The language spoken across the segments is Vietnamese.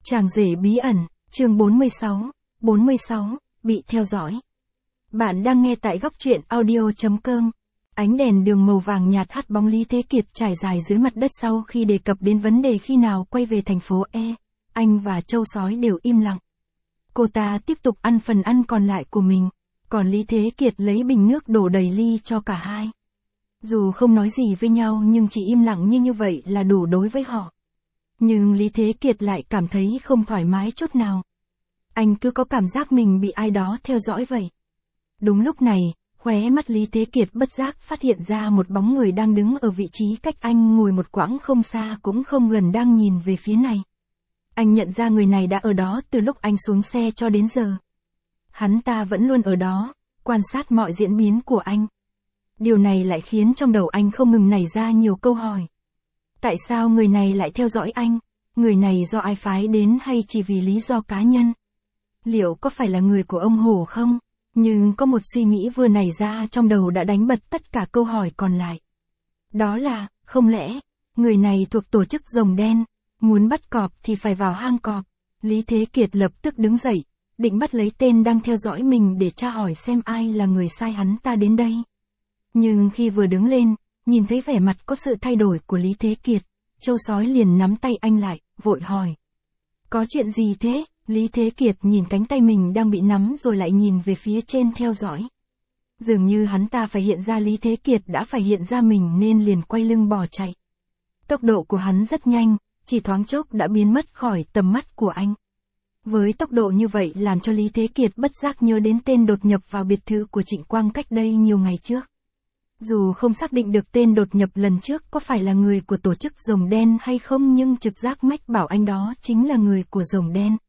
Chàng rể bí ẩn, chương 46, bị theo dõi. Bạn đang nghe tại góc truyện audio.com. Ánh đèn đường màu vàng nhạt hắt bóng Lý Thế Kiệt trải dài dưới mặt đất sau khi đề cập đến vấn đề khi nào quay về thành phố E. Anh và Châu Sói đều im lặng. Cô ta tiếp tục ăn phần ăn còn lại của mình, còn Lý Thế Kiệt lấy bình nước đổ đầy ly cho cả hai. Dù không nói gì với nhau nhưng chỉ im lặng như vậy là đủ đối với họ. Nhưng Lý Thế Kiệt lại cảm thấy không thoải mái chút nào. Anh cứ có cảm giác mình bị ai đó theo dõi vậy. Đúng lúc này, khóe mắt Lý Thế Kiệt bất giác phát hiện ra một bóng người đang đứng ở vị trí cách anh ngồi một quãng không xa cũng không gần đang nhìn về phía này. Anh nhận ra người này đã ở đó từ lúc anh xuống xe cho đến giờ. Hắn ta vẫn luôn ở đó, quan sát mọi diễn biến của anh. Điều này lại khiến trong đầu anh không ngừng nảy ra nhiều câu hỏi. Tại sao người này lại theo dõi anh? Người này do ai phái đến hay chỉ vì lý do cá nhân? Liệu có phải là người của ông Hổ không? Nhưng có một suy nghĩ vừa nảy ra trong đầu đã đánh bật tất cả câu hỏi còn lại. Đó là, không lẽ, người này thuộc tổ chức rồng đen, muốn bắt cọp thì phải vào hang cọp. Lý Thế Kiệt lập tức đứng dậy, định bắt lấy tên đang theo dõi mình để tra hỏi xem ai là người sai hắn ta đến đây. Nhưng khi vừa đứng lên, nhìn thấy vẻ mặt có sự thay đổi của Lý Thế Kiệt, Châu Sói liền nắm tay anh lại, vội hỏi. Có chuyện gì thế? Lý Thế Kiệt nhìn cánh tay mình đang bị nắm rồi lại nhìn về phía trên theo dõi. Dường như hắn ta phải hiện ra Lý Thế Kiệt đã phải hiện ra mình nên liền quay lưng bỏ chạy. Tốc độ của hắn rất nhanh, chỉ thoáng chốc đã biến mất khỏi tầm mắt của anh. Với tốc độ như vậy làm cho Lý Thế Kiệt bất giác nhớ đến tên đột nhập vào biệt thự của Trịnh Quang cách đây nhiều ngày trước. Dù không xác định được tên đột nhập lần trước có phải là người của tổ chức rồng đen hay không nhưng trực giác mách bảo anh đó chính là người của rồng đen.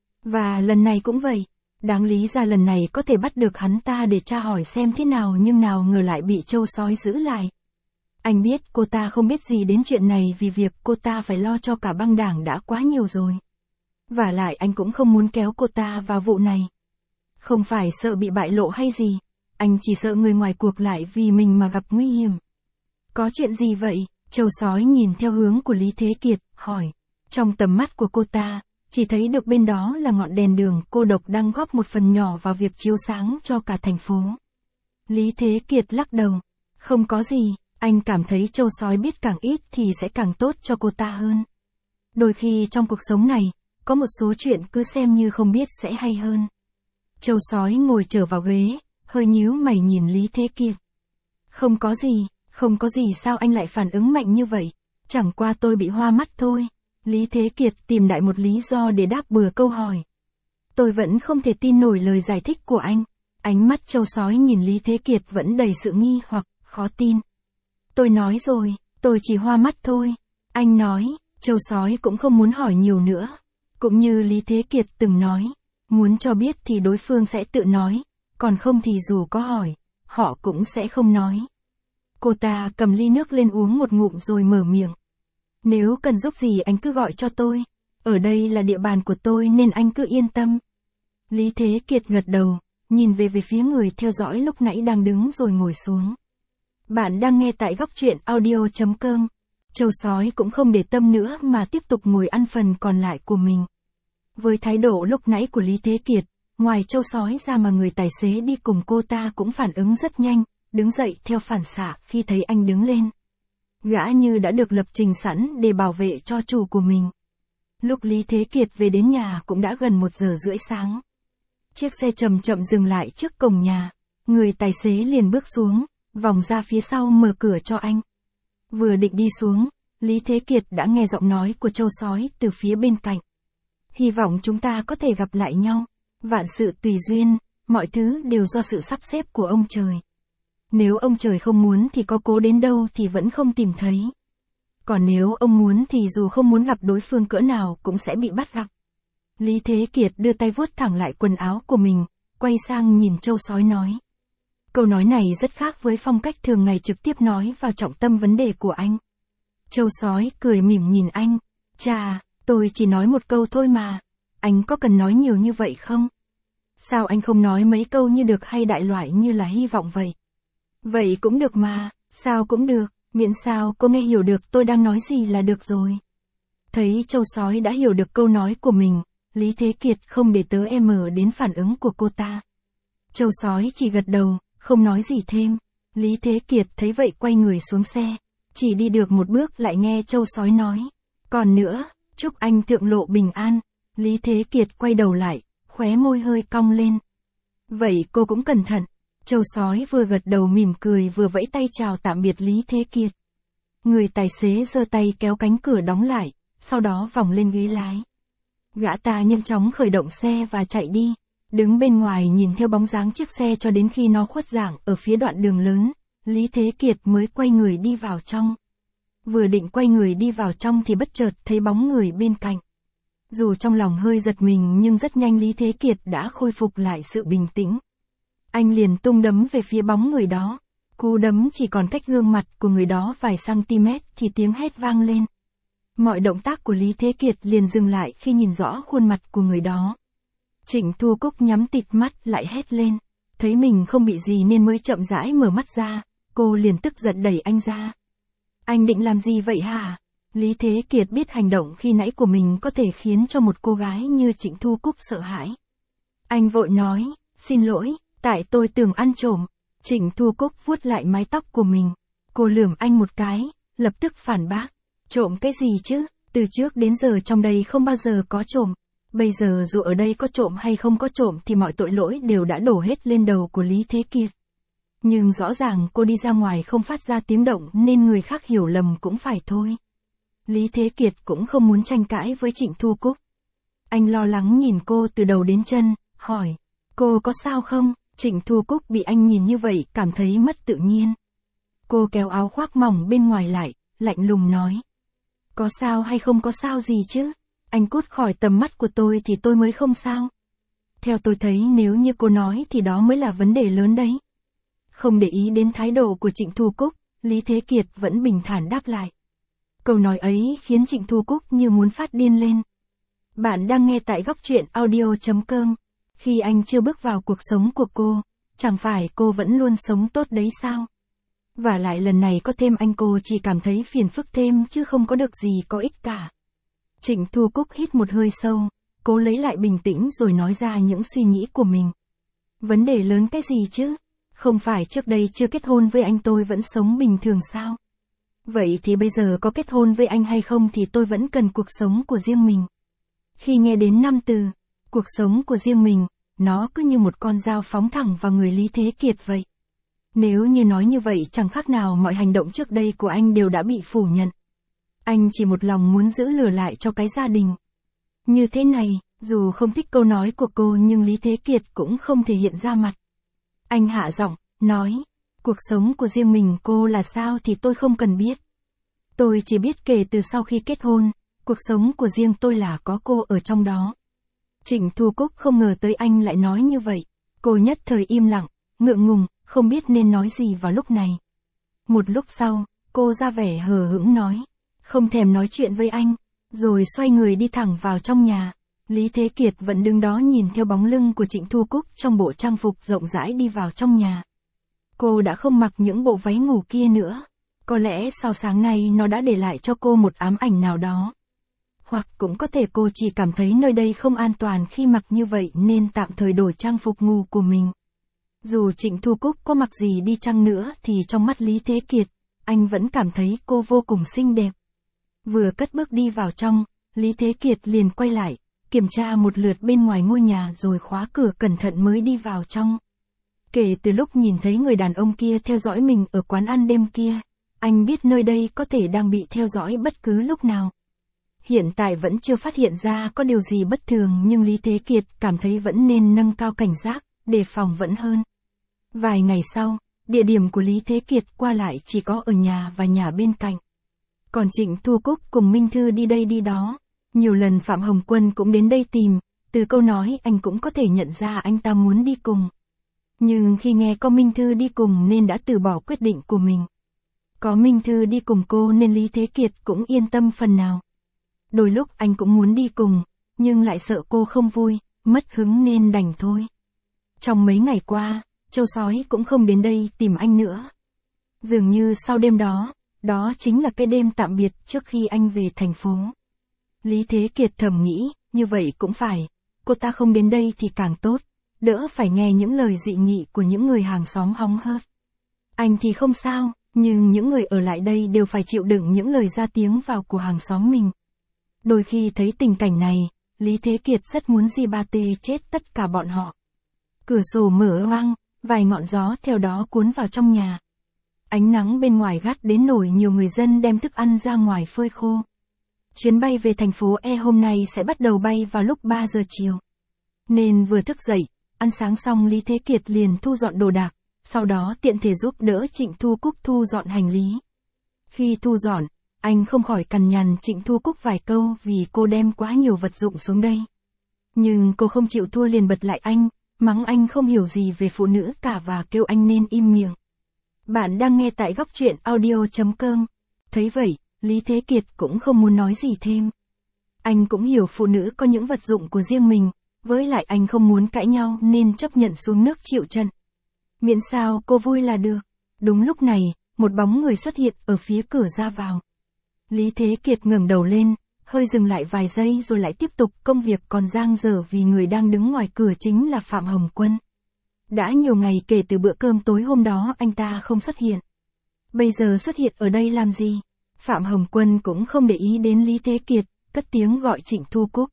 Và lần này cũng vậy, đáng lý ra lần này có thể bắt được hắn ta để tra hỏi xem thế nào nhưng nào ngờ lại bị Châu Sói giữ lại. Anh biết cô ta không biết gì đến chuyện này vì việc cô ta phải lo cho cả băng đảng đã quá nhiều rồi. Và lại anh cũng không muốn kéo cô ta vào vụ này. Không phải sợ bị bại lộ hay gì. Anh chỉ sợ người ngoài cuộc lại vì mình mà gặp nguy hiểm. Có chuyện gì vậy? Châu Sói nhìn theo hướng của Lý Thế Kiệt, hỏi. Trong tầm mắt của cô ta, chỉ thấy được bên đó là ngọn đèn đường cô độc đang góp một phần nhỏ vào việc chiếu sáng cho cả thành phố. Lý Thế Kiệt lắc đầu. Không có gì, anh cảm thấy Châu Sói biết càng ít thì sẽ càng tốt cho cô ta hơn. Đôi khi trong cuộc sống này, có một số chuyện cứ xem như không biết sẽ hay hơn. Châu Sói ngồi trở vào ghế, hơi nhíu mày nhìn Lý Thế Kiệt. Không có gì sao anh lại phản ứng mạnh như vậy? Chẳng qua tôi bị hoa mắt thôi. Lý Thế Kiệt tìm đại một lý do để đáp bừa câu hỏi. Tôi vẫn không thể tin nổi lời giải thích của anh. Ánh mắt Châu Sói nhìn Lý Thế Kiệt vẫn đầy sự nghi hoặc, khó tin. Tôi nói rồi, tôi chỉ hoa mắt thôi. Anh nói, Châu Sói cũng không muốn hỏi nhiều nữa. Cũng như Lý Thế Kiệt từng nói, muốn cho biết thì đối phương sẽ tự nói. Còn không thì dù có hỏi, họ cũng sẽ không nói. Cô ta cầm ly nước lên uống một ngụm rồi mở miệng. Nếu cần giúp gì anh cứ gọi cho tôi. Ở đây là địa bàn của tôi nên anh cứ yên tâm. Lý Thế Kiệt gật đầu, nhìn về phía người theo dõi lúc nãy đang đứng rồi ngồi xuống. Bạn đang nghe tại góc truyện audio.com. Châu Sói cũng không để tâm nữa mà tiếp tục ngồi ăn phần còn lại của mình. Với thái độ lúc nãy của Lý Thế Kiệt, ngoài Châu Sói ra mà người tài xế đi cùng cô ta cũng phản ứng rất nhanh, đứng dậy theo phản xạ khi thấy anh đứng lên. Gã như đã được lập trình sẵn để bảo vệ cho chủ của mình. Lúc Lý Thế Kiệt về đến nhà cũng đã gần 1:30 sáng. Chiếc xe chậm chậm dừng lại trước cổng nhà. Người tài xế liền bước xuống, vòng ra phía sau mở cửa cho anh. Vừa định đi xuống, Lý Thế Kiệt đã nghe giọng nói của Châu Sói từ phía bên cạnh. Hy vọng chúng ta có thể gặp lại nhau. Vạn sự tùy duyên, mọi thứ đều do sự sắp xếp của ông trời. Nếu ông trời không muốn thì có cố đến đâu thì vẫn không tìm thấy. Còn nếu ông muốn thì dù không muốn gặp đối phương cỡ nào cũng sẽ bị bắt gặp. Lý Thế Kiệt đưa tay vuốt thẳng lại quần áo của mình, quay sang nhìn Châu Sói nói. Câu nói này rất khác với phong cách thường ngày trực tiếp nói vào trọng tâm vấn đề của anh. Châu Sói cười mỉm nhìn anh. Chà, tôi chỉ nói một câu thôi mà. Anh có cần nói nhiều như vậy không? Sao anh không nói mấy câu như được hay đại loại như là hy vọng vậy? Vậy cũng được mà, sao cũng được, miễn sao cô nghe hiểu được tôi đang nói gì là được rồi. Thấy Châu Sói đã hiểu được câu nói của mình, Lý Thế Kiệt không để tớ đến phản ứng của cô ta. Châu Sói chỉ gật đầu, không nói gì thêm. Lý Thế Kiệt thấy vậy quay người xuống xe. Chỉ đi được một bước lại nghe Châu Sói nói. Còn nữa, chúc anh thượng lộ bình an. Lý Thế Kiệt quay đầu lại, khóe môi hơi cong lên. Vậy cô cũng cẩn thận. Châu Sói vừa gật đầu mỉm cười vừa vẫy tay chào tạm biệt Lý Thế Kiệt. Người tài xế giơ tay kéo cánh cửa đóng lại, sau đó vòng lên ghế lái. Gã ta nhanh chóng khởi động xe và chạy đi. Đứng bên ngoài nhìn theo bóng dáng chiếc xe cho đến khi nó khuất dạng ở phía đoạn đường lớn, Lý Thế Kiệt mới quay người đi vào trong. Vừa định quay người đi vào trong thì bất chợt thấy bóng người bên cạnh. Dù trong lòng hơi giật mình nhưng rất nhanh Lý Thế Kiệt đã khôi phục lại sự bình tĩnh. Anh liền tung đấm về phía bóng người đó. Cú đấm chỉ còn cách gương mặt của người đó vài cm thì tiếng hét vang lên. Mọi động tác của Lý Thế Kiệt liền dừng lại khi nhìn rõ khuôn mặt của người đó. Trịnh Thu Cúc nhắm tịt mắt lại hét lên. Thấy mình không bị gì nên mới chậm rãi mở mắt ra, cô liền tức giận đẩy anh ra. Anh định làm gì vậy hả? Lý Thế Kiệt biết hành động khi nãy của mình có thể khiến cho một cô gái như Trịnh Thu Cúc sợ hãi. Anh vội nói, xin lỗi, tại tôi tưởng ăn trộm. Trịnh Thu Cúc vuốt lại mái tóc của mình. Cô lườm anh một cái, lập tức phản bác. Trộm cái gì chứ? Từ trước đến giờ trong đây không bao giờ có trộm. Bây giờ dù ở đây có trộm hay không có trộm thì mọi tội lỗi đều đã đổ hết lên đầu của Lý Thế Kiệt. Nhưng rõ ràng cô đi ra ngoài không phát ra tiếng động nên người khác hiểu lầm cũng phải thôi. Lý Thế Kiệt cũng không muốn tranh cãi với Trịnh Thu Cúc. Anh lo lắng nhìn cô từ đầu đến chân, hỏi, cô có sao không? Trịnh Thu Cúc bị anh nhìn như vậy cảm thấy mất tự nhiên. Cô kéo áo khoác mỏng bên ngoài lại, lạnh lùng nói. Có sao hay không có sao gì chứ? Anh cút khỏi tầm mắt của tôi thì tôi mới không sao. Theo tôi thấy nếu như cô nói thì đó mới là vấn đề lớn đấy. Không để ý đến thái độ của Trịnh Thu Cúc, Lý Thế Kiệt vẫn bình thản đáp lại. Câu nói ấy khiến Trịnh Thu Cúc như muốn phát điên lên. Bạn đang nghe tại góc truyện audio.com. Khi anh chưa bước vào cuộc sống của cô, chẳng phải cô vẫn luôn sống tốt đấy sao? Và lại lần này có thêm anh cô chỉ cảm thấy phiền phức thêm chứ không có được gì có ích cả. Trịnh Thu Cúc hít một hơi sâu, cố lấy lại bình tĩnh rồi nói ra những suy nghĩ của mình. Vấn đề lớn cái gì chứ? Không phải trước đây chưa kết hôn với anh tôi vẫn sống bình thường sao? Vậy thì bây giờ có kết hôn với anh hay không thì tôi vẫn cần cuộc sống của riêng mình. Khi nghe đến 5 từ, cuộc sống của riêng mình, nó cứ như một con dao phóng thẳng vào người Lý Thế Kiệt vậy. Nếu như nói như vậy chẳng khác nào mọi hành động trước đây của anh đều đã bị phủ nhận. Anh chỉ một lòng muốn giữ lửa lại cho cái gia đình. Như thế này, dù không thích câu nói của cô nhưng Lý Thế Kiệt cũng không thể hiện ra mặt. Anh hạ giọng, nói, cuộc sống của riêng mình cô là sao thì tôi không cần biết. Tôi chỉ biết kể từ sau khi kết hôn, cuộc sống của riêng tôi là có cô ở trong đó. Trịnh Thu Cúc không ngờ tới anh lại nói như vậy. Cô nhất thời im lặng, ngượng ngùng, không biết nên nói gì vào lúc này. Một lúc sau, cô ra vẻ hờ hững nói, không thèm nói chuyện với anh, rồi xoay người đi thẳng vào trong nhà. Lý Thế Kiệt vẫn đứng đó nhìn theo bóng lưng của Trịnh Thu Cúc trong bộ trang phục rộng rãi đi vào trong nhà. Cô đã không mặc những bộ váy ngủ kia nữa. Có lẽ sau sáng nay nó đã để lại cho cô một ám ảnh nào đó. Hoặc cũng có thể cô chỉ cảm thấy nơi đây không an toàn khi mặc như vậy nên tạm thời đổi trang phục ngủ của mình. Dù Trịnh Thu Cúc có mặc gì đi chăng nữa thì trong mắt Lý Thế Kiệt, anh vẫn cảm thấy cô vô cùng xinh đẹp. Vừa cất bước đi vào trong, Lý Thế Kiệt liền quay lại, kiểm tra một lượt bên ngoài ngôi nhà rồi khóa cửa cẩn thận mới đi vào trong. Kể từ lúc nhìn thấy người đàn ông kia theo dõi mình ở quán ăn đêm kia, anh biết nơi đây có thể đang bị theo dõi bất cứ lúc nào. Hiện tại vẫn chưa phát hiện ra có điều gì bất thường nhưng Lý Thế Kiệt cảm thấy vẫn nên nâng cao cảnh giác, đề phòng vẫn hơn. Vài ngày sau, địa điểm của Lý Thế Kiệt qua lại chỉ có ở nhà và nhà bên cạnh. Còn Trịnh Thu Cúc cùng Minh Thư đi đây đi đó. Nhiều lần Phạm Hồng Quân cũng đến đây tìm, từ câu nói anh cũng có thể nhận ra anh ta muốn đi cùng. Nhưng khi nghe có Minh Thư đi cùng nên đã từ bỏ quyết định của mình. Có Minh Thư đi cùng cô nên Lý Thế Kiệt cũng yên tâm phần nào. Đôi lúc anh cũng muốn đi cùng, nhưng lại sợ cô không vui, mất hứng nên đành thôi. Trong mấy ngày qua, Châu Sói cũng không đến đây tìm anh nữa. Dường như sau đêm đó, đó chính là cái đêm tạm biệt trước khi anh về thành phố. Lý Thế Kiệt thầm nghĩ, như vậy cũng phải, cô ta không đến đây thì càng tốt, đỡ phải nghe những lời dị nghị của những người hàng xóm hóng hớt. Anh thì không sao, nhưng những người ở lại đây đều phải chịu đựng những lời ra tiếng vào của hàng xóm mình. Đôi khi thấy tình cảnh này, Lý Thế Kiệt rất muốn Di-ba-tê chết tất cả bọn họ. Cửa sổ mở oang, vài ngọn gió theo đó cuốn vào trong nhà. Ánh nắng bên ngoài gắt đến nỗi nhiều người dân đem thức ăn ra ngoài phơi khô. Chuyến bay về thành phố E hôm nay sẽ bắt đầu bay vào lúc 3 giờ chiều. Nên vừa thức dậy, ăn sáng xong Lý Thế Kiệt liền thu dọn đồ đạc, sau đó tiện thể giúp đỡ Trịnh Thu Cúc thu dọn hành lý. Khi thu dọn, anh không khỏi cằn nhằn Trịnh Thu Cúc vài câu vì cô đem quá nhiều vật dụng xuống đây. Nhưng cô không chịu thua liền bật lại anh, mắng anh không hiểu gì về phụ nữ cả và kêu anh nên im miệng. Bạn đang nghe tại góc truyện audio.com. Thấy vậy, Lý Thế Kiệt cũng không muốn nói gì thêm. Anh cũng hiểu phụ nữ có những vật dụng của riêng mình, với lại anh không muốn cãi nhau nên chấp nhận xuống nước chịu trận. Miễn sao cô vui là được. Đúng lúc này, một bóng người xuất hiện ở phía cửa ra vào. Lý Thế Kiệt ngẩng đầu lên, hơi dừng lại vài giây rồi lại tiếp tục công việc còn dang dở vì người đang đứng ngoài cửa chính là Phạm Hồng Quân. Đã nhiều ngày kể từ bữa cơm tối hôm đó anh ta không xuất hiện. Bây giờ xuất hiện ở đây làm gì? Phạm Hồng Quân cũng không để ý đến Lý Thế Kiệt, cất tiếng gọi Trịnh Thu Cúc.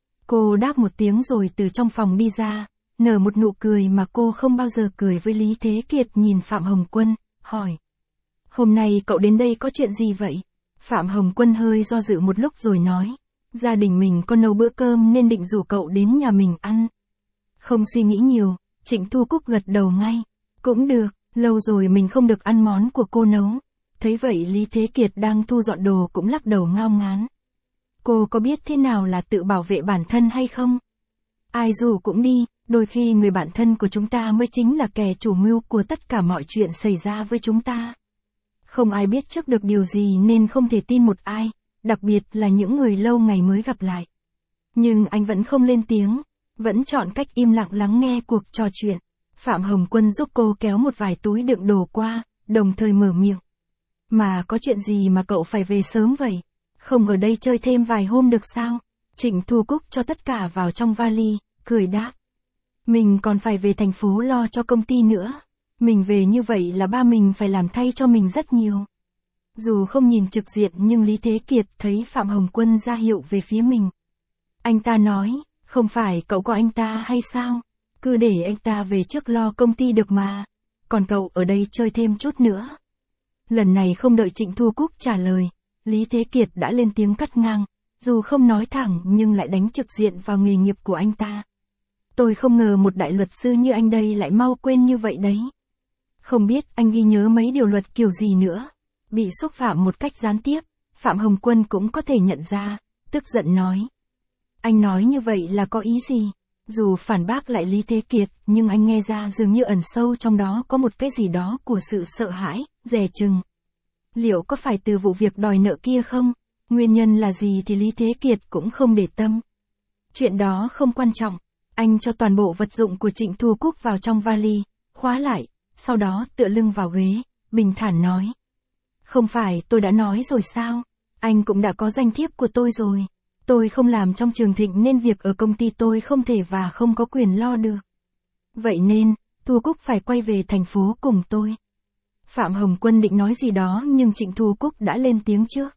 Cô đáp một tiếng rồi từ trong phòng đi ra, nở một nụ cười mà cô không bao giờ cười với Lý Thế Kiệt nhìn Phạm Hồng Quân, hỏi. Hôm nay cậu đến đây có chuyện gì vậy? Phạm Hồng Quân hơi do dự một lúc rồi nói. Gia đình mình có nấu bữa cơm nên định rủ cậu đến nhà mình ăn. Không suy nghĩ nhiều, Trịnh Thu Cúc gật đầu ngay. Cũng được, lâu rồi mình không được ăn món của cô nấu. Thấy vậy Lý Thế Kiệt đang thu dọn đồ cũng lắc đầu ngao ngán. Cô có biết thế nào là tự bảo vệ bản thân hay không? Ai dù cũng đi, đôi khi người bạn thân của chúng ta mới chính là kẻ chủ mưu của tất cả mọi chuyện xảy ra với chúng ta. Không ai biết trước được điều gì nên không thể tin một ai, đặc biệt là những người lâu ngày mới gặp lại. Nhưng anh vẫn không lên tiếng, vẫn chọn cách im lặng lắng nghe cuộc trò chuyện. Phạm Hồng Quân giúp cô kéo một vài túi đựng đồ qua, đồng thời mở miệng. Mà có chuyện gì mà cậu phải về sớm vậy? Không ở đây chơi thêm vài hôm được sao? Trịnh Thu Cúc cho tất cả vào trong vali, cười đáp. Mình còn phải về thành phố lo cho công ty nữa. Mình về như vậy là ba mình phải làm thay cho mình rất nhiều. Dù không nhìn trực diện nhưng Lý Thế Kiệt thấy Phạm Hồng Quân ra hiệu về phía mình. Anh ta nói, không phải cậu có anh ta hay sao? Cứ để anh ta về trước lo công ty được mà. Còn cậu ở đây chơi thêm chút nữa. Lần này không đợi Trịnh Thu Cúc trả lời, Lý Thế Kiệt đã lên tiếng cắt ngang, dù không nói thẳng nhưng lại đánh trực diện vào nghề nghiệp của anh ta. Tôi không ngờ một đại luật sư như anh đây lại mau quên như vậy đấy. Không biết anh ghi nhớ mấy điều luật kiểu gì nữa. Bị xúc phạm một cách gián tiếp, Phạm Hồng Quân cũng có thể nhận ra, tức giận nói. Anh nói như vậy là có ý gì? Dù phản bác lại Lý Thế Kiệt, nhưng anh nghe ra dường như ẩn sâu trong đó có một cái gì đó của sự sợ hãi, dè chừng. Liệu có phải từ vụ việc đòi nợ kia không? Nguyên nhân là gì thì Lý Thế Kiệt cũng không để tâm. Chuyện đó không quan trọng. Anh cho toàn bộ vật dụng của Trịnh Thu Cúc vào trong vali, khóa lại, sau đó tựa lưng vào ghế, bình thản nói. Không phải tôi đã nói rồi sao? Anh cũng đã có danh thiếp của tôi rồi. Tôi không làm trong Trường Thịnh nên việc ở công ty tôi không thể và không có quyền lo được. Vậy nên, Thu Cúc phải quay về thành phố cùng tôi. Phạm Hồng Quân định nói gì đó nhưng Trịnh Thu Cúc đã lên tiếng trước.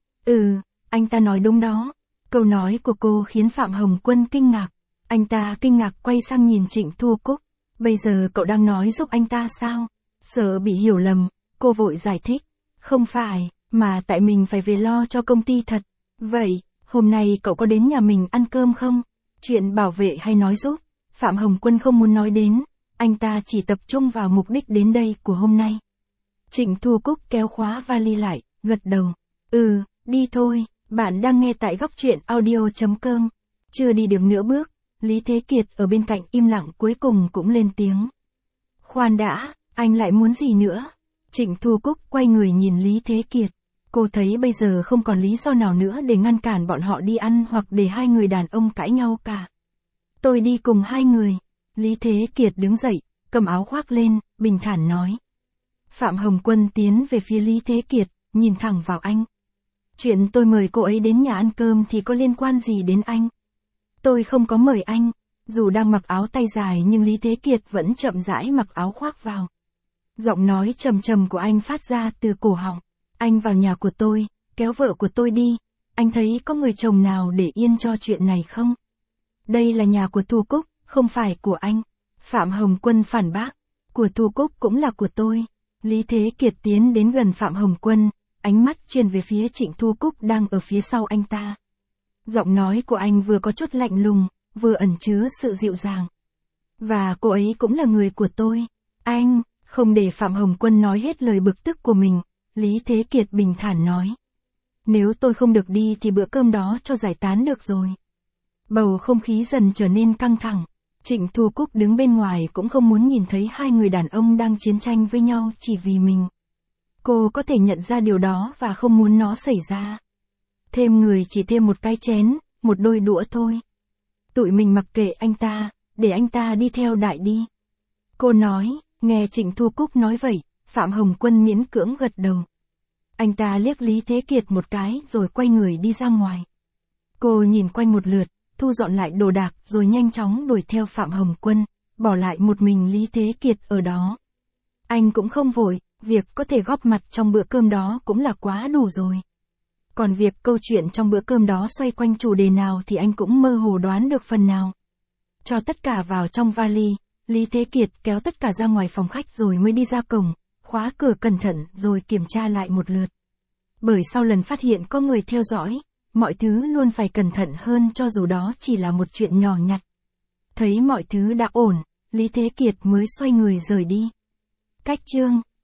Anh ta nói đúng đó. Câu nói của cô khiến Phạm Hồng Quân kinh ngạc. Anh ta kinh ngạc quay sang nhìn Trịnh Thu Cúc. Bây giờ cậu đang nói giúp anh ta sao? Sợ bị hiểu lầm, cô vội giải thích. Không phải, mà tại mình phải về lo cho công ty thật. Vậy, hôm nay cậu có đến nhà mình ăn cơm không? Chuyện bảo vệ hay nói giúp? Phạm Hồng Quân không muốn nói đến. Anh ta chỉ tập trung vào mục đích đến đây của hôm nay. Trịnh Thu Cúc kéo khóa vali lại, gật đầu. Đi thôi, bạn đang nghe tại góc truyện audio.com. Chưa đi được nửa bước, Lý Thế Kiệt ở bên cạnh im lặng cuối cùng cũng lên tiếng. Khoan đã, anh lại muốn gì nữa? Trịnh Thu Cúc quay người nhìn Lý Thế Kiệt. Cô thấy bây giờ không còn lý do nào nữa để ngăn cản bọn họ đi ăn hoặc để hai người đàn ông cãi nhau cả. Tôi đi cùng hai người. Lý Thế Kiệt đứng dậy, cầm áo khoác lên, bình thản nói. Phạm Hồng Quân tiến về phía Lý Thế Kiệt, nhìn thẳng vào anh. Chuyện tôi mời cô ấy đến nhà ăn cơm thì có liên quan gì đến anh? Tôi không có mời anh. Dù đang mặc áo tay dài nhưng Lý Thế Kiệt vẫn chậm rãi mặc áo khoác vào. Giọng nói trầm trầm của anh phát ra từ cổ họng. Anh vào nhà của tôi, kéo vợ của tôi đi. Anh thấy có người chồng nào để yên cho chuyện này không? Đây là nhà của Thu Cúc, không phải của anh. Phạm Hồng Quân phản bác. Của Thu Cúc cũng là của tôi. Lý Thế Kiệt tiến đến gần Phạm Hồng Quân, ánh mắt chuyên về phía Trịnh Thu Cúc đang ở phía sau anh ta. Giọng nói của anh vừa có chút lạnh lùng, vừa ẩn chứa sự dịu dàng. Và cô ấy cũng là người của tôi. Anh, không để Phạm Hồng Quân nói hết lời bực tức của mình, Lý Thế Kiệt bình thản nói. Nếu tôi không được đi thì bữa cơm đó cho giải tán được rồi. Bầu không khí dần trở nên căng thẳng. Trịnh Thu Cúc đứng bên ngoài cũng không muốn nhìn thấy hai người đàn ông đang chiến tranh với nhau chỉ vì mình. Cô có thể nhận ra điều đó và không muốn nó xảy ra. Thêm người chỉ thêm một cái chén, một đôi đũa thôi. Tụi mình mặc kệ anh ta, để anh ta đi theo đại đi. Cô nói, nghe Trịnh Thu Cúc nói vậy, Phạm Hồng Quân miễn cưỡng gật đầu. Anh ta liếc Lý Thế Kiệt một cái rồi quay người đi ra ngoài. Cô nhìn quanh một lượt, thu dọn lại đồ đạc rồi nhanh chóng đuổi theo Phạm Hồng Quân, bỏ lại một mình Lý Thế Kiệt ở đó. Anh cũng không vội, việc có thể góp mặt trong bữa cơm đó cũng là quá đủ rồi. Còn việc câu chuyện trong bữa cơm đó xoay quanh chủ đề nào thì anh cũng mơ hồ đoán được phần nào. Cho tất cả vào trong vali, Lý Thế Kiệt kéo tất cả ra ngoài phòng khách rồi mới đi ra cổng, khóa cửa cẩn thận rồi kiểm tra lại một lượt. Bởi sau lần phát hiện có người theo dõi, mọi thứ luôn phải cẩn thận hơn cho dù đó chỉ là một chuyện nhỏ nhặt. Thấy mọi thứ đã ổn, Lý Thế Kiệt mới xoay người rời đi. Cách chương